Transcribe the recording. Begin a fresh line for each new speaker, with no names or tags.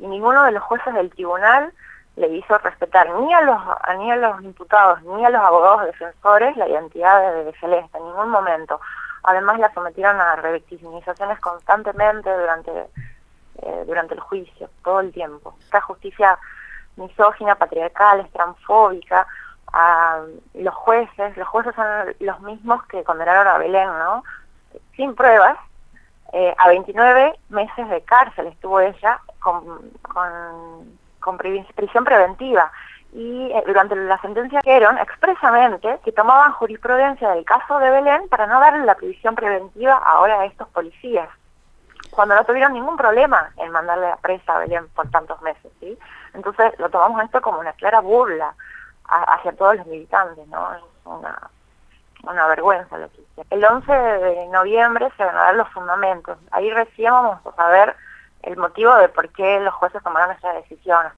y ninguno de los jueces del tribunal le hizo respetar ni a los imputados ni a los abogados defensores la identidad de Celeste en ningún momento. Además la sometieron a revictimizaciones constantemente durante el juicio, todo el tiempo. Esta justicia misógina, patriarcal, transfóbica, los jueces son los mismos que condenaron a Belén, ¿no? Sin pruebas, a 29 meses de cárcel estuvo ella con prisión preventiva. Y durante la sentencia dijeron expresamente que tomaban jurisprudencia del caso de Belén para no darle la prisión preventiva ahora a estos policías, cuando no tuvieron ningún problema en mandarle a presa a Belén por tantos meses, ¿sí? Entonces lo tomamos esto como una clara burla hacia todos los militantes, ¿no? Es una vergüenza lo que hice. El 11 de noviembre se van a dar los fundamentos. Ahí recién vamos a saber el motivo de por qué los jueces tomaron esa decisión.